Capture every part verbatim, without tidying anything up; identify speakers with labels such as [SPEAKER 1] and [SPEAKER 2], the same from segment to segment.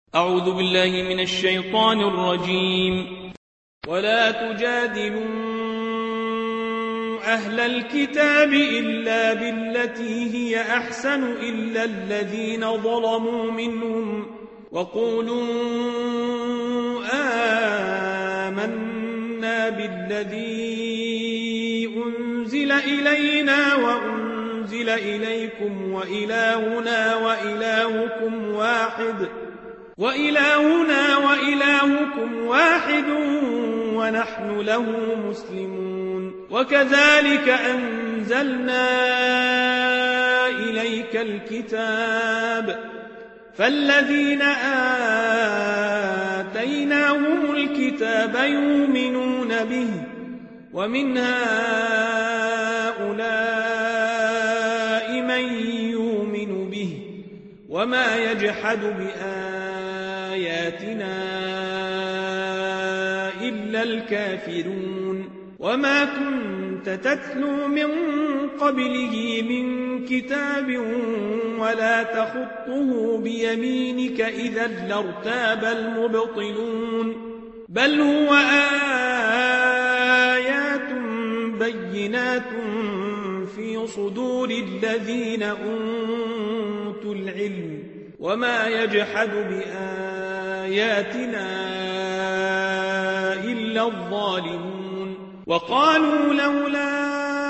[SPEAKER 1] أعوذ بالله من الشيطان الرجيم. ولا تجادلوا أهل الكتاب إلا بالتي هي أحسن إلا الذين ظلموا منهم وقولوا آمنا بالذي أنزل إلينا وأنزل إليكم وإلهنا وإلهكم واحد وإلهنا وإلهكم واحد ونحن له مسلمون. وكذلك أنزلنا إليك الكتاب فالذين آتيناهم الكتاب يؤمنون به ومن هؤلاء من يؤمن به وما يجحد بآياتنا إلا الكافرون. وما كنت تتلو من قبله من كتاب ولا تخطه بيمينك إذا لارتاب المبطلون بل هو آيات بينات في صدور الذين أوتوا العلم وما يجحد بآياتنا إلا الظالمون. وقالوا لولا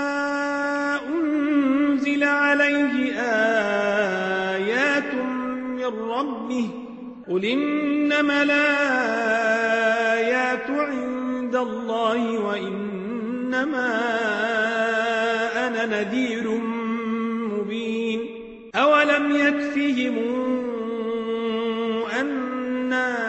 [SPEAKER 1] أنزل عليه آيات من ربه قل إنما الآيات عند الله وإنما أنا نذير مبين. أولم يكفهم أنا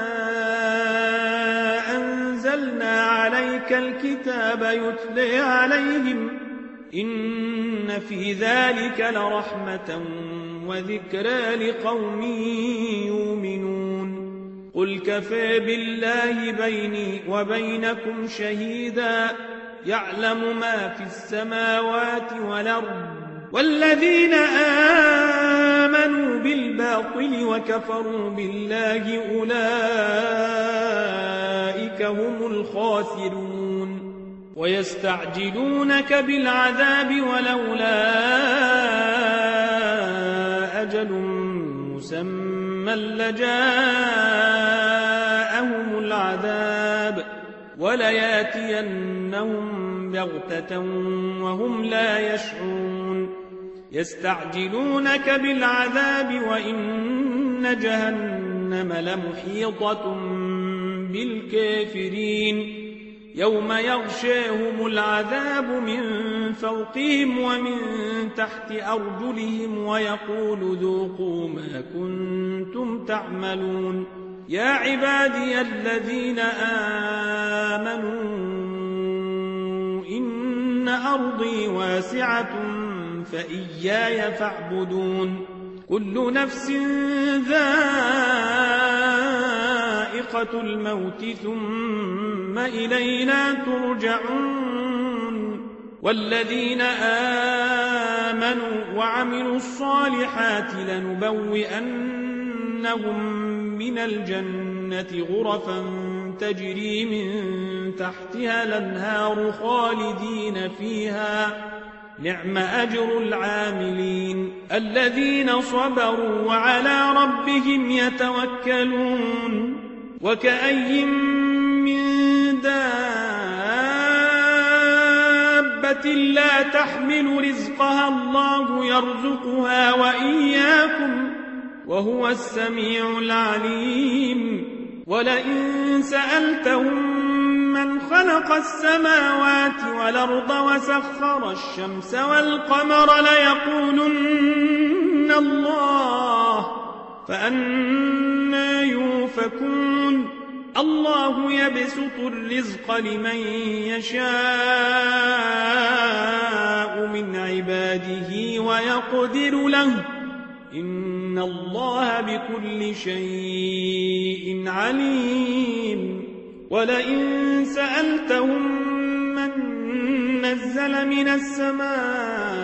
[SPEAKER 1] أنزلنا عليك الكتاب يتلى عليهم إن في ذلك لرحمة وذكرى لقوم يؤمنون. قل كفى بالله بيني وبينكم شهيدا يعلم ما في السماوات والأرض والذين آمنوا بالباطل وكفروا بالله أولئك هم الخاسرون. ويستعجلونك بالعذاب ولولا أجل مسمى لجاءهم العذاب ولياتينهم بغتة وهم لا يشعرون. يستعجلونك بالعذاب وإن جهنم لمحيطة بالكافرين يوم يغشاهم العذاب من فوقهم ومن تحت أرجلهم ويقول ذوقوا ما كنتم تعملون. يا عبادي الذين آمنوا إن أرضي واسعة فإياي فاعبدون. كل نفس ذائقة الموت ثم إلينا ترجعون. والذين آمنوا وعملوا الصالحات لنبوئنهم من الجنة غرفا تجري من تحتها الأنهار خالدين فيها نعم أجر العاملين. الذين صبروا وعلى ربهم يتوكلون. وكأي من دابة لا تحمل رزقها الله يرزقها وإياكم وهو السميع العليم. ولئن سألتهم من خلق السماوات والأرض وسخر الشمس والقمر ليقولن الله فأنى يؤفكون. الله يبسط الرزق لمن يشاء من عباده ويقدر له إن الله بكل شيء عليم. ولئن سألتهم من نزل من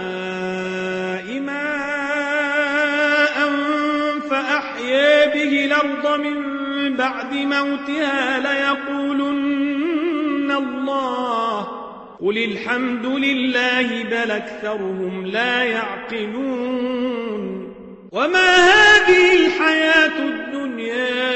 [SPEAKER 1] السماء ماء فأحيا به الأرض من بعد موتها ليقولن الله قل الحمد لله بل أكثرهم لا يعقلون وما هذه الحياة الدنيا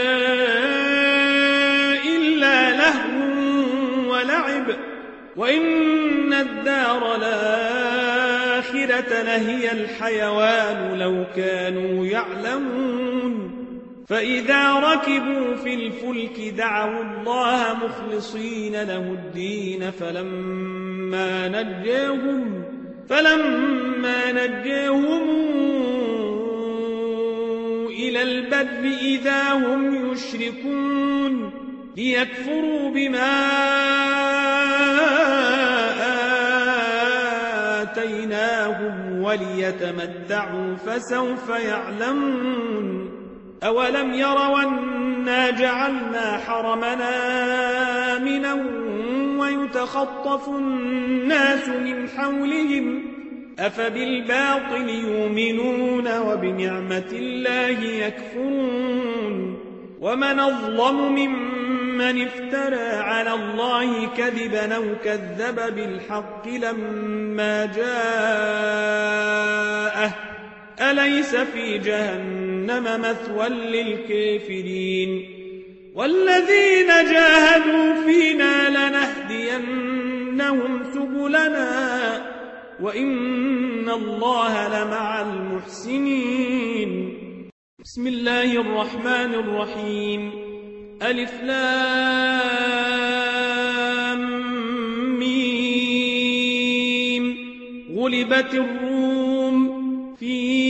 [SPEAKER 1] إلا لهو ولعب وإن الدار الآخرة لهي الحيوان لو كانوا يعلمون فإذا ركبوا في الفلك دعوا الله مخلصين له الدين فلما نجاهم فلما نجاهم إلى البر إذا هم يشركون ليكفروا بما آتيناهم وليتمتعوا فسوف يعلمون أولم يروا أنا جعلنا حرمنا آمنا ويتخطف الناس من حولهم أفبالباطل يؤمنون وبنعمة الله يكفرون ومن أظلم ممن افترى على الله كذبا أو كذب بالحق لما جاءه أليس في جهنم مثوى للكافرين والذين جاهدوا فينا لنهدينهم سبلنا وإن الله لمع المحسنين بسم الله الرحمن الرحيم ألف لام ميم غلبت الروم في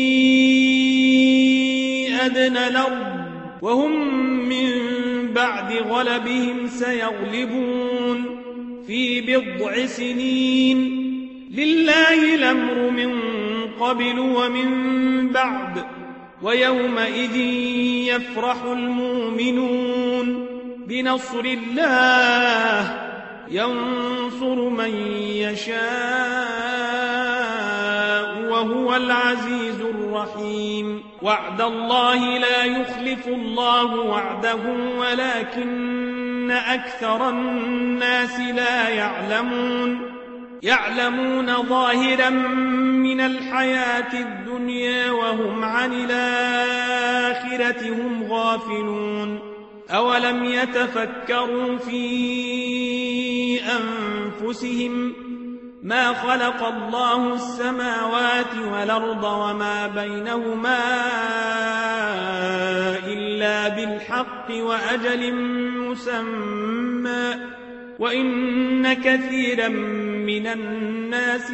[SPEAKER 1] أدنى الأرض وهم من بعد غلبهم سيغلبون في بضع سنين لله الأمر من قبل ومن بعد ويومئذ يفرح المؤمنون بنصر الله ينصر من يشاء وهو العزيز الرحيم وعد الله لا يخلف الله وعده ولكن أكثر الناس لا يعلمون يعلمون ظاهرا من الحياة الدنيا وهم عن الآخرة هم غافلون أولم يتفكروا في أنفسهم ما خلق الله السماوات والأرض وما بينهما إلا بالحق وأجل مسمى وإن كثيرا من الناس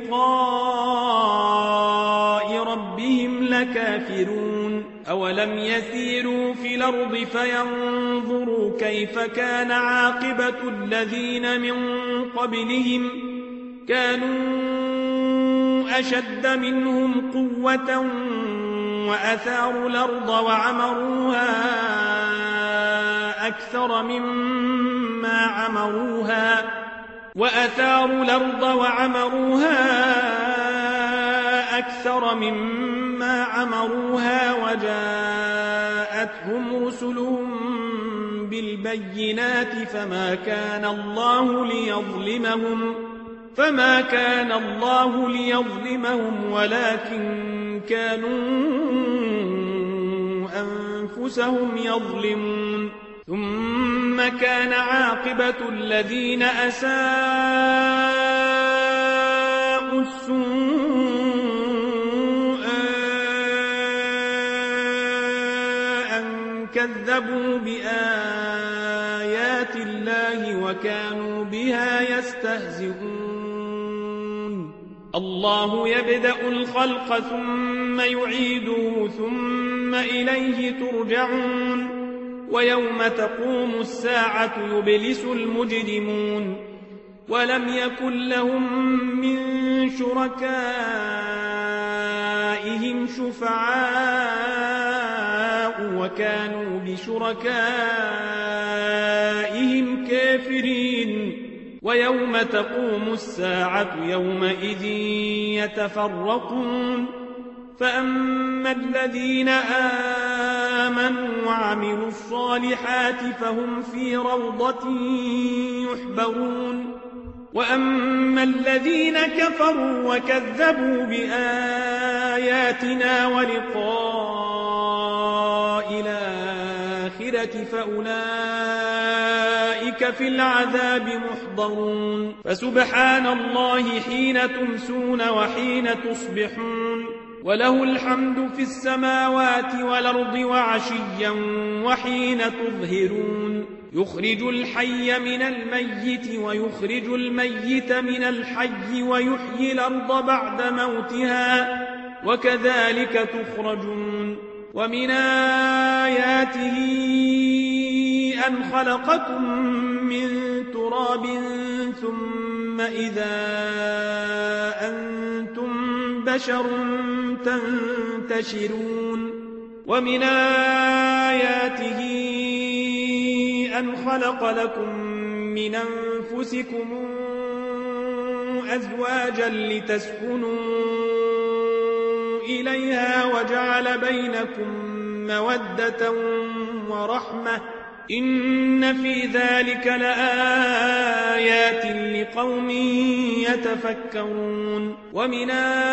[SPEAKER 1] بلقاء ربهم لكافرون أولم يسيروا في الأرض فينظروا كيف كان عاقبة الذين من قبلهم كانوا أشد منهم قوة وأثاروا الأرض وعمروها أكثر مما عمروها وأثاروا الأرض وعمروها أكثر مما عمروها وجاءتهم رسلهم بالبينات فما كان الله ليظلمهم فما كان الله ليظلمهم ولكن كانوا أنفسهم يظلمون ثم كان عاقبة الذين أساءوا السوء أن كذبوا بآيات الله وكانوا بها يستهزئون الله يبدأ الخلق ثم يعيده ثم إليه ترجعون ويوم تقوم الساعة يبلس المجرمون ولم يكن لهم من شركائهم شفعاء وكانوا بشركائهم كافرين ويوم تقوم الساعة يومئذ يتفرقون فأما الذين آمنوا وعملوا الصالحات فهم في روضة يحبرون وأما الذين كفروا وكذبوا بآياتنا ولقاء الآخرة فأولئك في العذاب محضرون فسبحان الله حين تمسون وحين تصبحون وله الحمد في السماوات والأرض وعشيا وحين تظهرون يخرج الحي من الميت ويخرج الميت من الحي ويحيي الأرض بعد موتها وكذلك تخرجون ومن آياته أن خلقكم من تراب ثم إذا أنتم بشر تنتشرون ومن آياته أن خلق لكم من أنفسكم أزواجا لتسكنوا إليها وجعل بينكم مودة ورحمة إن في ذلك لآيات لقوم يتفكرون ومن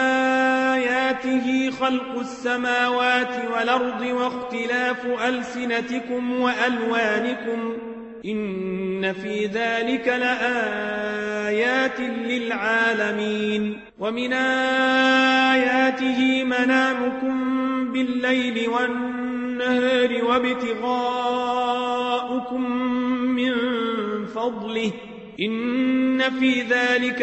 [SPEAKER 1] آياته خلق السماوات والأرض واختلاف ألسنتكم وألوانكم إن في ذلك لآيات للعالمين ومن آياته منامكم بالليل والنهار وابتغاؤكم من فضله إن في ذلك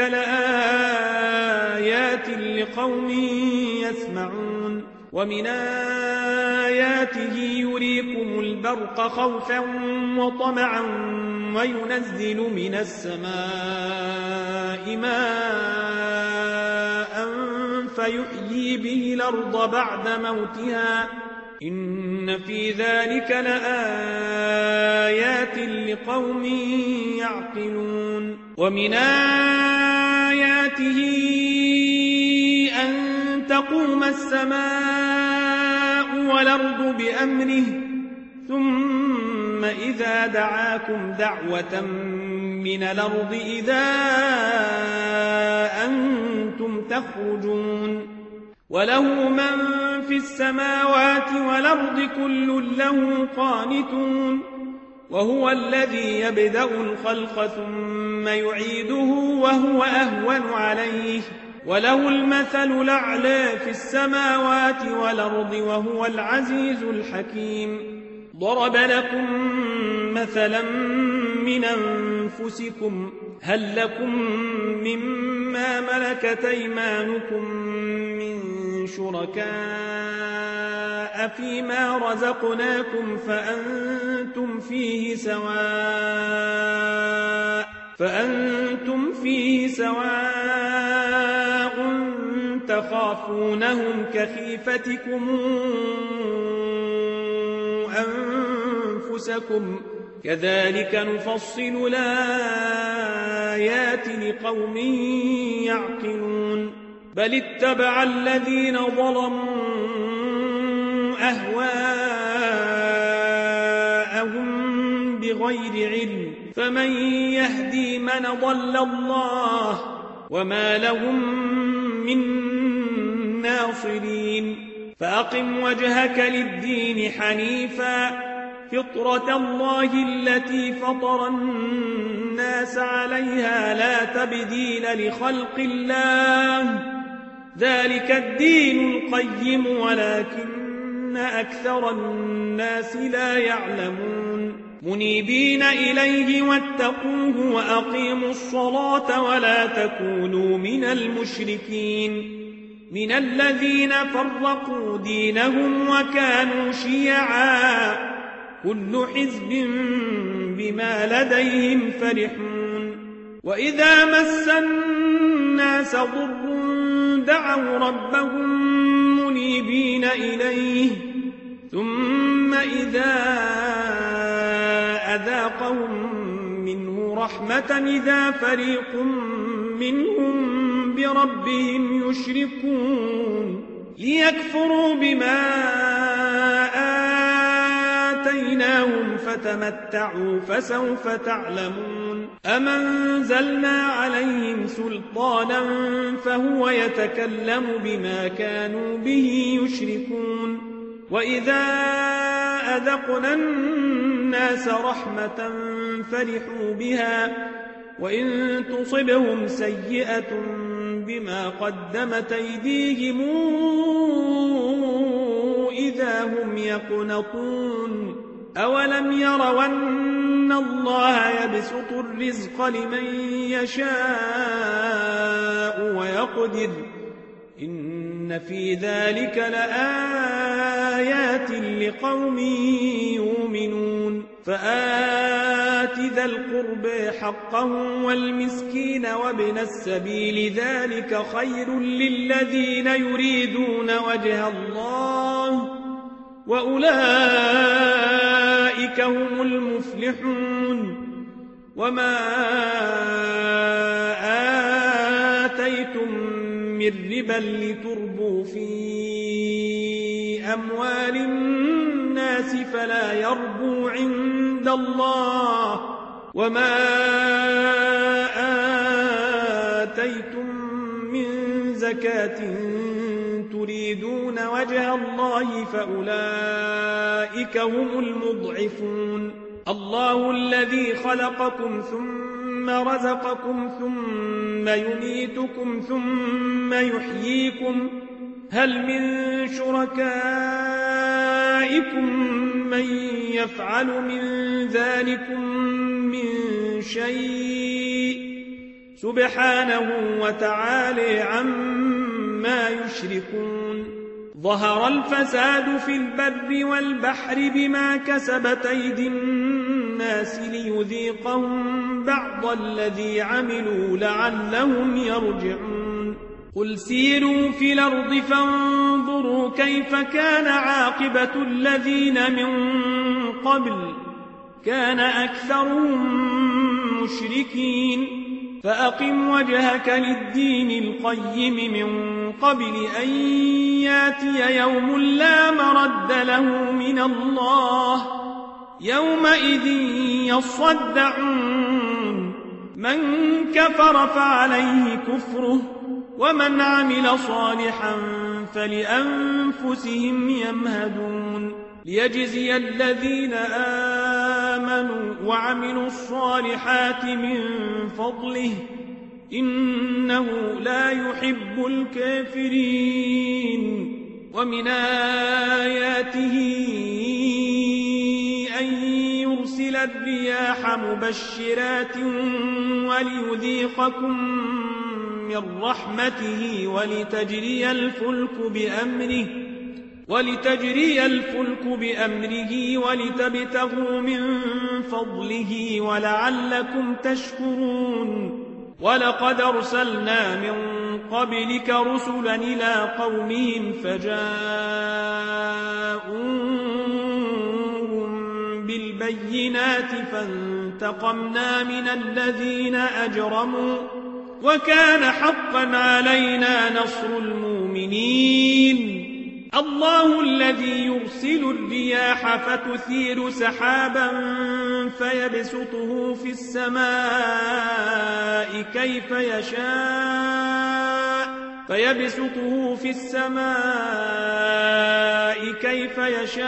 [SPEAKER 1] لآيات لقوم يسمعون ومن آياته يريكم البرق خوفا وطمعا وينزل من السماء ماء فيحيي به الأرض بعد موتها إن في ذلك لآيات لقوم يعقلون ومن آياته أن تقوم السماء والأرض بأمره ثم إذا دعاكم دعوة من الأرض إذا أنتم تخرجون وله من في السماوات والأرض كل له قانتون وهو الذي يبدأ الخلق ثم يعيده وهو أهون عليه وله المثل الأعلى في السماوات والأرض وهو العزيز الحكيم ضرب لكم مثلا من أنفسكم هل لكم مما ملكت أيمانكم من شركاء فيما رزقناكم فأنتم فيه سواء فأنتم فيه سواء تخافونهم كخيفتكم أنفسكم كذلك نفصل الآيات لقوم يعقلون بل اتبع الذين ظلموا أهواءهم بغير علم فمن يهدي من ضل الله وما لهم من ناصرين فأقم وجهك للدين حنيفا فطرة الله التي فطر الناس عليها لا تبديل لخلق الله ذلك الدين القيم ولكن أكثر الناس لا يعلمون منيبين إليه واتقوه وأقيموا الصلاة ولا تكونوا من المشركين من الذين فرقوا دينهم وكانوا شيعا كل حزب بما لديهم فرحون وإذا مس الناس ضر دعوا ربهم منيبين إليه ثم إذا أذاقهم منه رحمة إذا فريق منهم بربهم يشركون ليكفروا بما آتيناهم فتمتعوا فسوف تعلمون أم أنزلنا عليهم سلطانا فهو يتكلم بما كانوا به يشركون وإذا أذقنا الناس رحمة فرحوا بها وإن تصبهم سيئة بما قدمت أيديهم إذا هم يقنطون أولم يروا أن الله يبسط الرزق لمن يشاء ويقدر إن في ذلك لآيات لقوم يؤمنون فآت ذا القرب حقه والمسكين وابن السبيل ذلك خير للذين يريدون وجه الله وأولئك هم المفلحون وما آتيتم من ربا لتربوا في أموال الناس فلا يربو عند الله وما آتيتم من زكاة تريدون وجه الله فأولئك هم المضعفون الله الذي خلقكم ثم رزقكم ثم يميتكم ثم يحييكم هل من شركائكم من يفعل من ذلكم من شيء سبحانه وتعالى عما يشركون ظهر الفساد في البر والبحر بما كسبت أيدي الناس ليذيقهم بعض الذي عملوا لعلهم يرجعون قل سيروا في الأرض فانظروا كيف كان عاقبة الذين من قبل كان أكثرهم مشركين فأقم وجهك للدين القيم من قبل أن ياتي يوم لا مرد له من الله يومئذ يصدعون من كفر فعليه كفره ومن عمل صالحا فلأنفسهم يمهدون ليجزي الذين آمنوا وعملوا الصالحات من فضله إنه لا يحب الكافرين ومن آياته أن يرسل الرياح مبشرات وليذيقكم من رحمته ولتجري الفلك بأمره ولتجري الفلك بأمره ولتبتغوا من فضله ولعلكم تشكرون ولقد أرسلنا من قبلك رسلا إلى قومهم فجاءوهم بالبينات فانتقمنا من الذين أجرموا وكان حقا علينا نصر المؤمنين الله الذي يرسل الرياح فتثير سحابا فيبسطه في السماء كيف يشاء فيبسطه في السماء كيف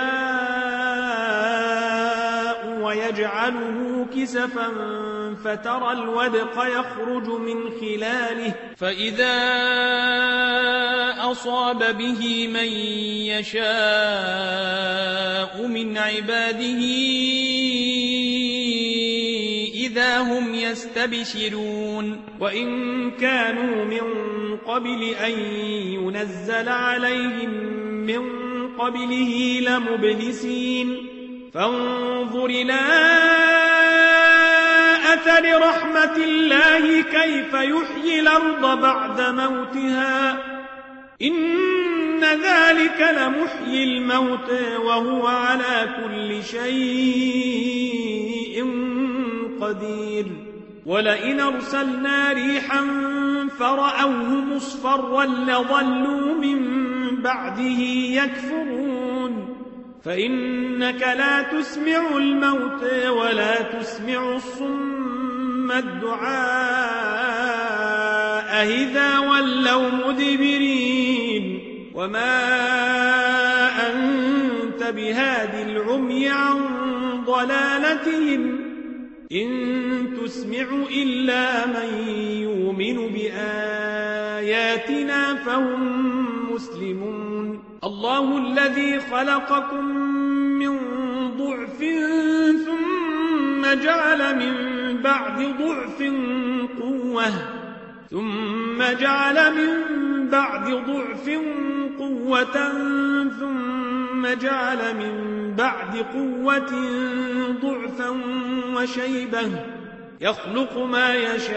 [SPEAKER 1] يشاء ويجعله كسفا فترى الودق يخرج من خلاله فإذا أصاب به من يشاء من عباده إذا هم يستبشرون وإن كانوا من قبل أن ينزل عليهم من قبله لمبلسين فانظر إلى أثر رحمة الله كيف يحيي الأرض بعد موتها إن ذلك لمحيي الموت وهو على كل شيء قدير ولئن أرسلنا ريحا فرأوه مصفرا لظلوا من بعده يكفرون فإنك لا تسمع الموتى ولا تسمع الصم الدعاء إذا ولوا مدبرين وما أنت بهاد العمي عن ضلالتهم إن تسمع إلا من يؤمن بآياتنا فهم مسلمون الله الذي خلقكم من ضعف ثم جعل من بعد ضعف قوة ثم جعل من بعد ضعف قوة ثم جعل من بعد قوة ضعفا وشيبة يخلق ما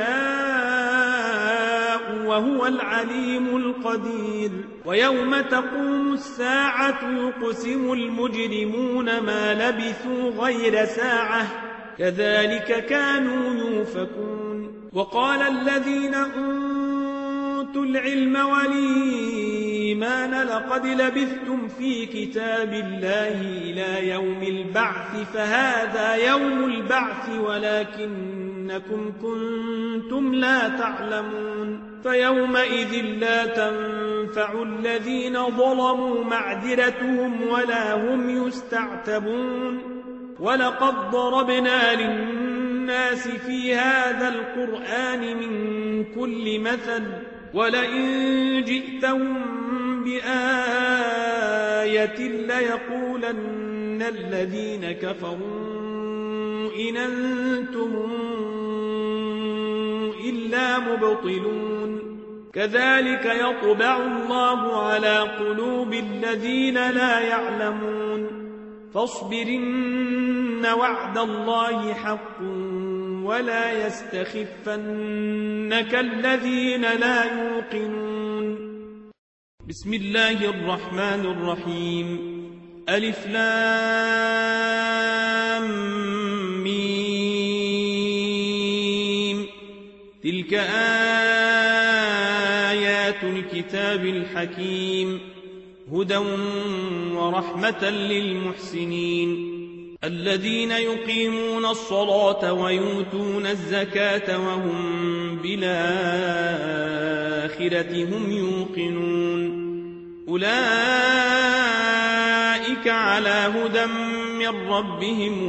[SPEAKER 1] يشاء وهو العليم القدير ويوم تقوم الساعة يقسم المجرمون ما لبثوا غير ساعة كذلك كانوا يؤفكون وقال الذين أوتوا العلم والإيمان لقد لبثتم في كتاب الله إلى يوم البعث فهذا يوم البعث ولكنكم كنتم لا تعلمون فيومئذ لا تنفع الذين ظلموا معذرتهم ولا هم يستعتبون ولقد ضربنا للناس في هذا القرآن من كل مثل ولئن جئتهم بآية ليقولن الذين كفروا إن أنتم إلا مبطلون كذلك يطبع الله على قلوب الذين لا يعلمون فاصبرن وعد الله حق ولا يستخفنك الذين لا يوقنون بسم الله الرحمن الرحيم ألف لام ميم تلك آيات الكتاب الحكيم هدى ورحمة للمحسنين الذين يقيمون الصلاة ويؤتون الزكاة وهم بالآخرة هم يوقنون أولئك على هدى من ربهم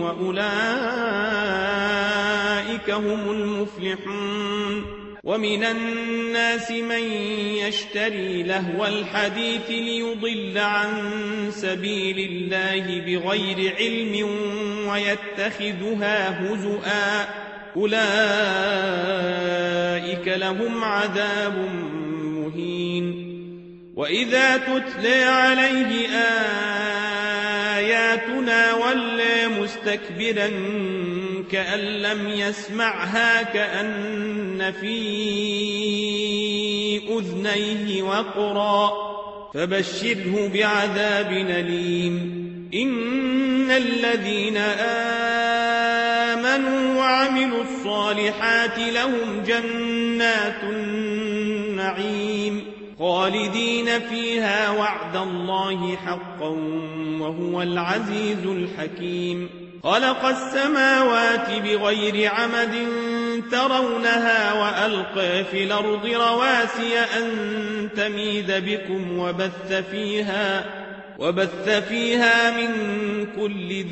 [SPEAKER 1] وأولئك هم المفلحون ومن الناس من يشتري لهو الحديث ليضل عن سبيل الله بغير علم ويتخذها هزؤا أولئك لهم عذاب مهين وإذا تتلى عليه آياتنا ولى مستكبرا كأن لم يسمعها كأن في أذنيه وقرا فبشره بعذاب أليم إن الذين آمنوا وعملوا الصالحات لهم جنات النعيم خالدين فيها وعد الله حقا وهو العزيز الحكيم خلق السماوات بغير عمد ترونها وألقى في الأرض رواسي أن تميد بكم وبث فيها وبث فيها من كل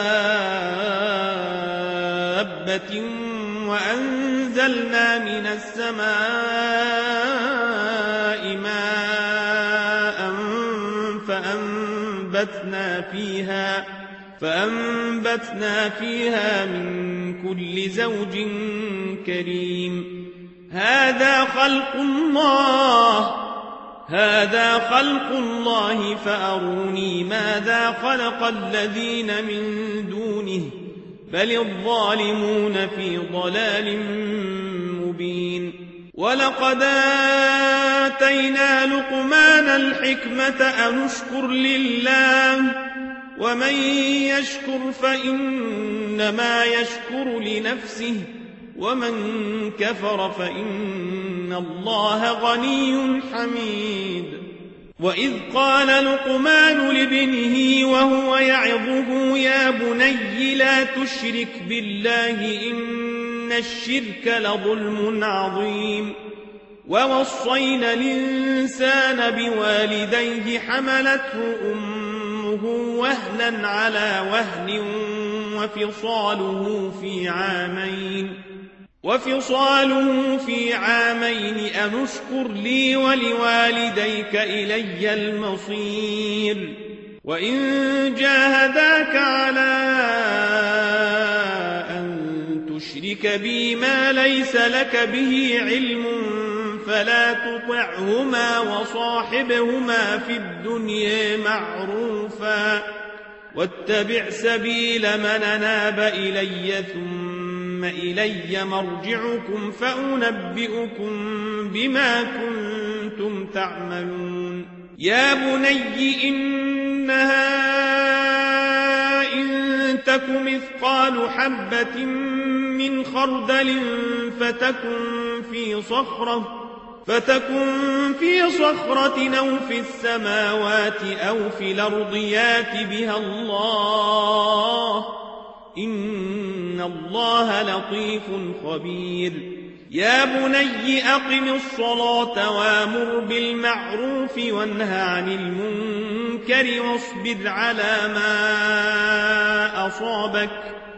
[SPEAKER 1] دابة وأنزلنا من السماء ماء فأنبتنا فيها فأنبتنا فيها من كل زوج كريم هذا خلق الله هذا خلق الله فأروني ماذا خلق الذين من دونه بل الظالمون في ضلال مبين ولقد آتينا لقمان الحكمة أن اشكر لله ومن يشكر فإنما يشكر لنفسه ومن كفر فإن الله غني حميد وإذ قال لقمان لابنه وهو يعظه يا بني لا تشرك بالله إن الشرك لظلم عظيم ووصينا الإنسان بوالديه حملته أمه وهنا على وهن وفصاله في عامين وفصاله في عامين أن اشكر لي ولوالديك إلي المصير وإن جاهداك على أن تشرك بي ما ليس لك به علم فلا تطعهما وصاحبهما في الدنيا معروفا واتبع سبيل من أناب إلي ثم إلي مرجعكم فأنبئكم بما كنتم تعملون يا بني إنها إن تك مثقال حبة من خردل فتكن في صخرة فتكن في صخرة أو في السماوات أو في الأرض يات بها الله إن الله لطيف خبير يا بني أقم الصلاة وامر بالمعروف وانهى عن المنكر واصبر على ما أصابك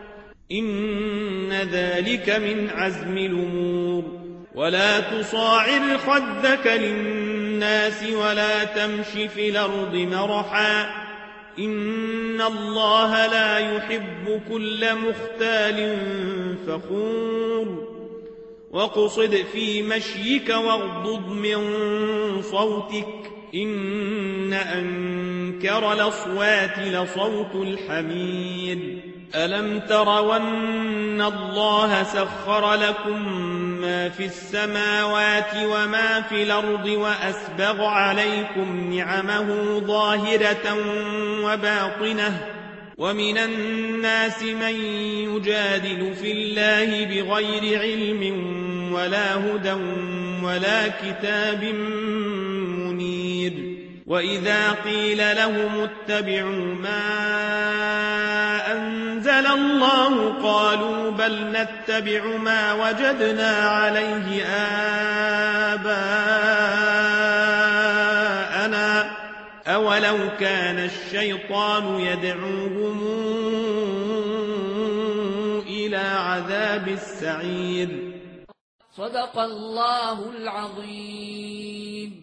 [SPEAKER 1] إن ذلك من عزم الأمور ولا تصاعر خدك للناس ولا تمش في الأرض مرحا إن الله لا يحب كل مختال فخور واقصد في مشيك واغضض من صوتك إن أنكر الأصوات لصوت الحمير ألم تروا أن الله سخر لكم ما في السماوات وما في الأرض وأسبغ عليكم نعمه ظاهرة وباطنة ومن الناس من يجادل في الله بغير علم ولا هدى ولا كتاب منير وإذا قيل لهم اتبعوا ما أنزل الله قالوا بل نتبع ما وجدنا عليه آباءنا أولو كان الشيطان يدعوهم إلى عذاب السعير
[SPEAKER 2] صدق الله العظيم.